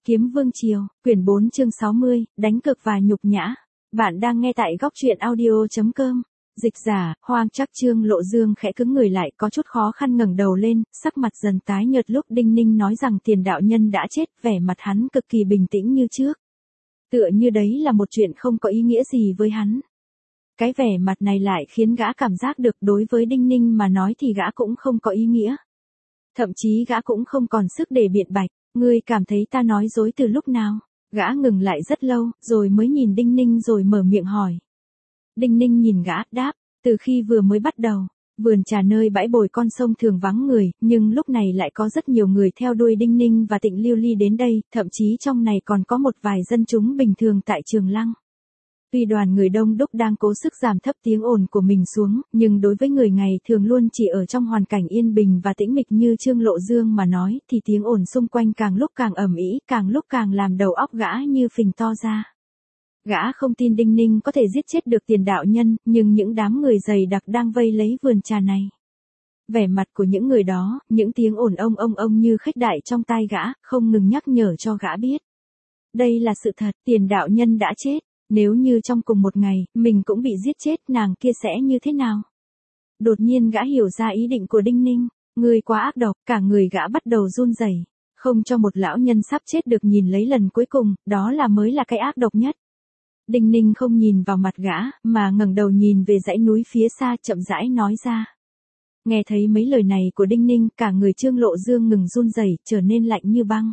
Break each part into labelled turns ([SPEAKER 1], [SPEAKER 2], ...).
[SPEAKER 1] Kiếm Vương Triều, quyển 4 chương 60, đánh cực và nhục nhã. Bạn đang nghe tại góc truyện audio.com. Dịch giả, Hoang Trác. Trương Lộ Dương khẽ cứng người lại, có chút khó khăn ngẩng đầu lên, sắc mặt dần tái nhợt lúc Đinh Ninh nói rằng Tiền đạo nhân đã chết, vẻ mặt hắn cực kỳ bình tĩnh như trước. Tựa như đấy là một chuyện không có ý nghĩa gì với hắn. Cái vẻ mặt này lại khiến gã cảm giác được đối với Đinh Ninh mà nói thì gã cũng không có ý nghĩa. Thậm chí gã cũng không còn sức để biện bạch. Ngươi cảm thấy ta nói dối từ lúc nào? Gã ngừng lại rất lâu, rồi mới nhìn Đinh Ninh rồi mở miệng hỏi. Đinh Ninh nhìn gã, đáp, từ khi vừa mới bắt đầu, vườn trà nơi bãi bồi con sông thường vắng người, nhưng lúc này lại có rất nhiều người theo đuôi Đinh Ninh và Tịnh Lưu Ly đến đây, thậm chí trong này còn có một vài dân chúng bình thường tại Trường Lăng. Tuy đoàn người đông đúc đang cố sức giảm thấp tiếng ồn của mình xuống, nhưng đối với người ngày thường luôn chỉ ở trong hoàn cảnh yên bình và tĩnh mịch như Trương Lộ Dương mà nói, thì tiếng ồn xung quanh càng lúc càng ầm ĩ, càng lúc càng làm đầu óc gã như phình to ra. Gã không tin Đinh Ninh có thể giết chết được Tiền đạo nhân, nhưng những đám người dày đặc đang vây lấy vườn trà này. Vẻ mặt của những người đó, những tiếng ồn ông như khách đại trong tai gã, không ngừng nhắc nhở cho gã biết. Đây là sự thật, Tiền đạo nhân đã chết. Nếu như trong cùng một ngày, mình cũng bị giết chết, nàng kia sẽ như thế nào? Đột nhiên gã hiểu ra ý định của Đinh Ninh, người quá ác độc, cả người gã bắt đầu run rẩy, không cho một lão nhân sắp chết được nhìn lấy lần cuối cùng, đó là mới là cái ác độc nhất. Đinh Ninh không nhìn vào mặt gã, mà ngẩng đầu nhìn về dãy núi phía xa chậm rãi nói ra. Nghe thấy mấy lời này của Đinh Ninh, cả người Trương Lộ Dương ngừng run rẩy, trở nên lạnh như băng.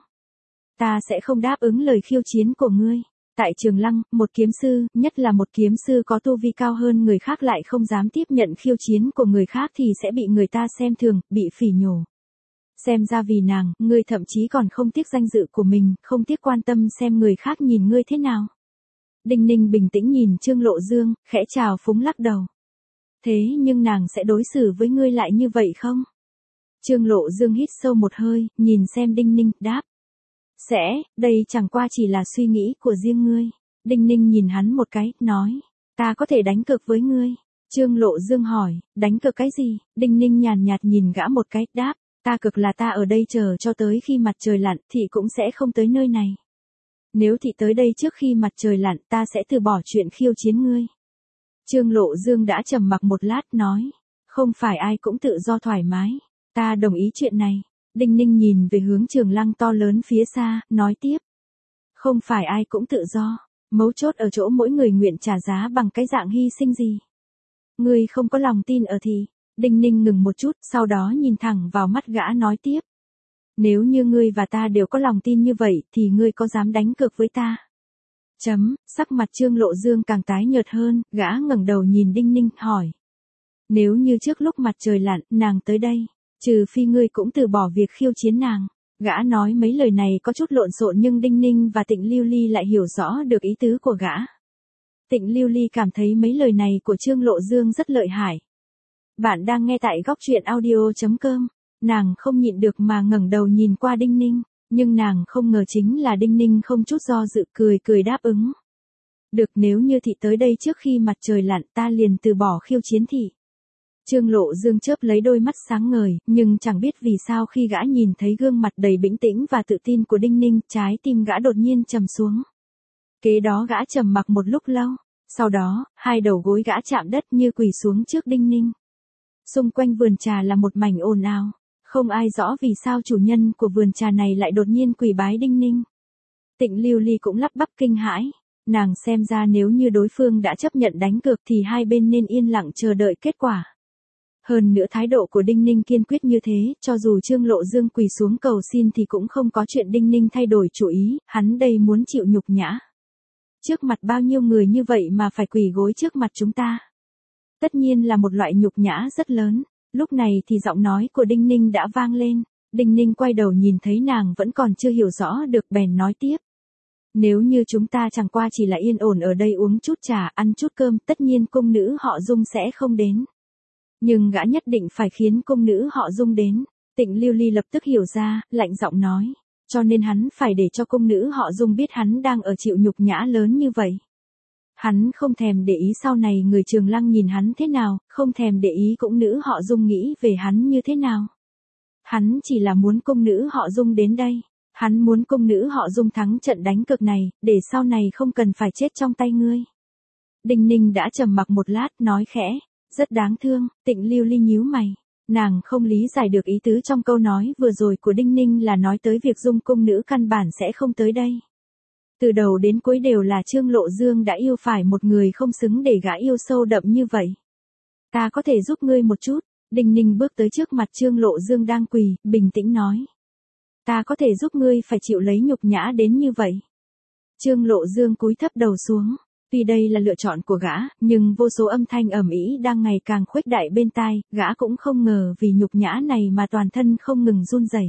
[SPEAKER 1] Ta sẽ không đáp ứng lời khiêu chiến của ngươi. Tại Trường Lăng, một kiếm sư, nhất là một kiếm sư có tu vi cao hơn người khác lại không dám tiếp nhận khiêu chiến của người khác thì sẽ bị người ta xem thường, bị phỉ nhổ. Xem ra vì nàng, ngươi thậm chí còn không tiếc danh dự của mình, không tiếc quan tâm xem người khác nhìn ngươi thế nào. Đinh Ninh bình tĩnh nhìn Trương Lộ Dương, khẽ chào phúng lắc đầu. Thế nhưng nàng sẽ đối xử với ngươi lại như vậy không? Trương Lộ Dương hít sâu một hơi, nhìn xem Đinh Ninh, đáp. Đây chẳng qua chỉ là suy nghĩ của riêng ngươi. Đinh Ninh nhìn hắn một cái, nói, ta có thể đánh cược với ngươi. Trương Lộ Dương hỏi, đánh cược cái gì? Đinh Ninh nhàn nhạt nhìn gã một cái, đáp, ta cược là ta ở đây chờ cho tới khi mặt trời lặn, thị cũng sẽ không tới nơi này. Nếu thị tới đây trước khi mặt trời lặn, ta sẽ từ bỏ chuyện khiêu chiến ngươi. Trương Lộ Dương đã trầm mặc một lát, nói, không phải ai cũng tự do thoải mái. Ta đồng ý chuyện này. Đinh Ninh nhìn về hướng Trường Lăng to lớn phía xa, nói tiếp. Không phải ai cũng tự do, mấu chốt ở chỗ mỗi người nguyện trả giá bằng cái dạng hy sinh gì. Ngươi không có lòng tin ở thì. Đinh Ninh ngừng một chút, sau đó nhìn thẳng vào mắt gã nói tiếp. Nếu như ngươi và ta đều có lòng tin như vậy, thì ngươi có dám đánh cược với ta? Sắc mặt Trương Lộ Dương càng tái nhợt hơn, gã ngẩng đầu nhìn Đinh Ninh, hỏi. Nếu như trước lúc mặt trời lặn, nàng tới đây. Trừ phi ngươi cũng từ bỏ việc khiêu chiến nàng. Gã nói mấy lời này có chút lộn xộn nhưng Đinh Ninh và Tịnh Lưu Ly lại hiểu rõ được ý tứ của gã. Tịnh Lưu Ly cảm thấy mấy lời này của Trương Lộ Dương rất lợi hại. Bạn đang nghe tại góc truyện audio.com. Nàng không nhịn được mà ngẩng đầu nhìn qua Đinh Ninh, nhưng nàng không ngờ chính là Đinh Ninh không chút do dự cười đáp ứng. Được, nếu như thị tới đây trước khi mặt trời lặn, ta liền từ bỏ khiêu chiến thị. Trương Lộ Dương chớp lấy đôi mắt sáng ngời, nhưng chẳng biết vì sao khi gã nhìn thấy gương mặt đầy bình tĩnh và tự tin của Đinh Ninh, trái tim gã đột nhiên trầm xuống. Kế đó gã trầm mặc một lúc lâu, sau đó, hai đầu gối gã chạm đất như quỳ xuống trước Đinh Ninh. Xung quanh vườn trà là một mảnh ồn ào, không ai rõ vì sao chủ nhân của vườn trà này lại đột nhiên quỳ bái Đinh Ninh. Tịnh Lưu Ly cũng lắp bắp kinh hãi, nàng xem ra nếu như đối phương đã chấp nhận đánh cược thì hai bên nên yên lặng chờ đợi kết quả. Hơn nữa thái độ của Đinh Ninh kiên quyết như thế, cho dù Trương Lộ Dương quỳ xuống cầu xin thì cũng không có chuyện Đinh Ninh thay đổi chủ ý, hắn đây muốn chịu nhục nhã. Trước mặt bao nhiêu người như vậy mà phải quỳ gối trước mặt chúng ta. Tất nhiên là một loại nhục nhã rất lớn. Lúc này thì giọng nói của Đinh Ninh đã vang lên. Đinh Ninh quay đầu nhìn thấy nàng vẫn còn chưa hiểu rõ được bèn nói tiếp. Nếu như chúng ta chẳng qua chỉ là yên ổn ở đây uống chút trà, ăn chút cơm, tất nhiên cung nữ họ Dung sẽ không đến. Nhưng gã nhất định phải khiến cung nữ họ Dung đến. Tịnh Lưu Ly lập tức hiểu ra, lạnh giọng nói. Cho nên hắn phải để cho cung nữ họ Dung biết hắn đang ở chịu nhục nhã lớn như vậy. Hắn không thèm để ý sau này người Trường Lăng nhìn hắn thế nào, không thèm để ý cung nữ họ Dung nghĩ về hắn như thế nào. Hắn chỉ là muốn cung nữ họ Dung đến đây. Hắn muốn cung nữ họ Dung thắng trận đánh cược này, để sau này không cần phải chết trong tay ngươi. Đinh Ninh đã trầm mặc một lát, nói khẽ, rất đáng thương. Tịnh Lưu Ly nhíu mày. Nàng không lý giải được ý tứ trong câu nói vừa rồi của Đinh Ninh là nói tới việc Dung cung nữ căn bản sẽ không tới đây. Từ đầu đến cuối đều là Trương Lộ Dương đã yêu phải một người không xứng để gã yêu sâu đậm như vậy. Ta có thể giúp ngươi một chút. Đinh Ninh bước tới trước mặt Trương Lộ Dương đang quỳ, bình tĩnh nói. Ta có thể giúp ngươi phải chịu lấy nhục nhã đến như vậy. Trương Lộ Dương cúi thấp đầu xuống. Tuy đây là lựa chọn của gã, nhưng vô số âm thanh ầm ĩ đang ngày càng khuếch đại bên tai, gã cũng không ngờ vì nhục nhã này mà toàn thân không ngừng run rẩy.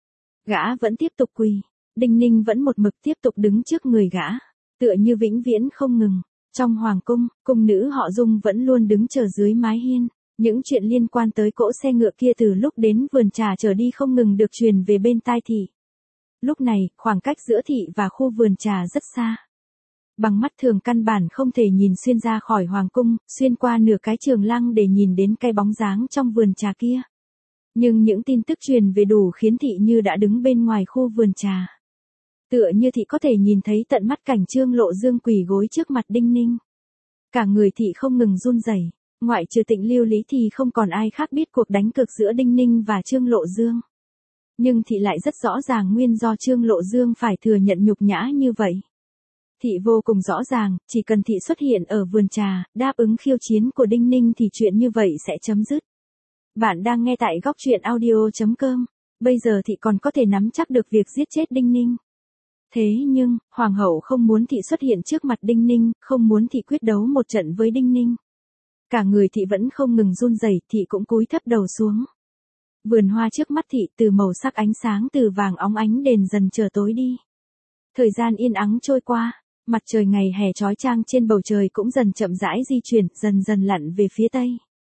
[SPEAKER 1] Gã vẫn tiếp tục quỳ. Đinh Ninh vẫn một mực tiếp tục đứng trước người gã, tựa như vĩnh viễn không ngừng. Trong hoàng cung, cung nữ họ Dung vẫn luôn đứng chờ dưới mái hiên. Những chuyện liên quan tới cỗ xe ngựa kia từ lúc đến vườn trà trở đi không ngừng được truyền về bên tai thị. Lúc này, khoảng cách giữa thị và khu vườn trà rất xa. Bằng mắt thường căn bản không thể nhìn xuyên ra khỏi hoàng cung, xuyên qua nửa cái trường lăng để nhìn đến cái bóng dáng trong vườn trà kia. Nhưng những tin tức truyền về đủ khiến thị như đã đứng bên ngoài khu vườn trà. Tựa như thị có thể nhìn thấy tận mắt cảnh Trương Lộ Dương quỳ gối trước mặt Đinh Ninh. Cả người thị không ngừng run rẩy, ngoại trừ Tịnh Lưu Lý thì không còn ai khác biết cuộc đánh cược giữa Đinh Ninh và Trương Lộ Dương. Nhưng thị lại rất rõ ràng nguyên do Trương Lộ Dương phải thừa nhận nhục nhã như vậy. Thị vô cùng rõ ràng, chỉ cần thị xuất hiện ở vườn trà, đáp ứng khiêu chiến của Đinh Ninh thì chuyện như vậy sẽ chấm dứt. Bạn đang nghe tại góc truyện audio.com. Bây giờ thị còn có thể nắm chắc được việc giết chết Đinh Ninh. Thế nhưng, Hoàng hậu không muốn thị xuất hiện trước mặt Đinh Ninh, không muốn thị quyết đấu một trận với Đinh Ninh. Cả người thị vẫn không ngừng run rẩy, thị cũng cúi thấp đầu xuống. Vườn hoa trước mắt thị từ màu sắc ánh sáng từ vàng óng ánh đền dần trở tối đi. Thời gian yên ắng trôi qua, mặt trời ngày hè chói chang trên bầu trời cũng dần chậm rãi di chuyển, dần dần lặn về phía tây.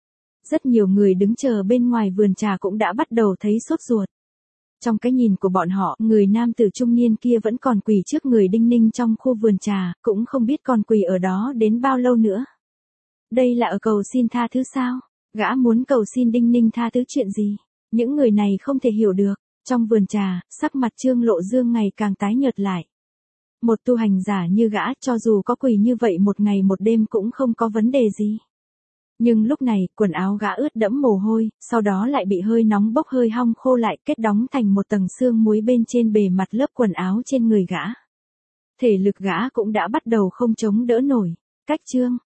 [SPEAKER 1] Rất nhiều người đứng chờ bên ngoài vườn trà cũng đã bắt đầu thấy sốt ruột. Trong cái nhìn của bọn họ, người nam tử trung niên kia vẫn còn quỳ trước người Đinh Ninh trong khu vườn trà, cũng không biết còn quỳ ở đó đến bao lâu nữa. Đây là ở cầu xin tha thứ sao? Gã muốn cầu xin Đinh Ninh tha thứ chuyện gì? Những người này không thể hiểu được. Trong vườn trà, sắc mặt Trương Lộ Dương ngày càng tái nhợt lại. Một tu hành giả như gã, cho dù có quỳ như vậy một ngày một đêm cũng không có vấn đề gì. Nhưng lúc này, quần áo gã ướt đẫm mồ hôi, sau đó lại bị hơi nóng bốc hơi hong khô lại, kết đóng thành một tầng sương muối bên trên bề mặt lớp quần áo trên người gã. Thể lực gã cũng đã bắt đầu không chống đỡ nổi. Cách Trương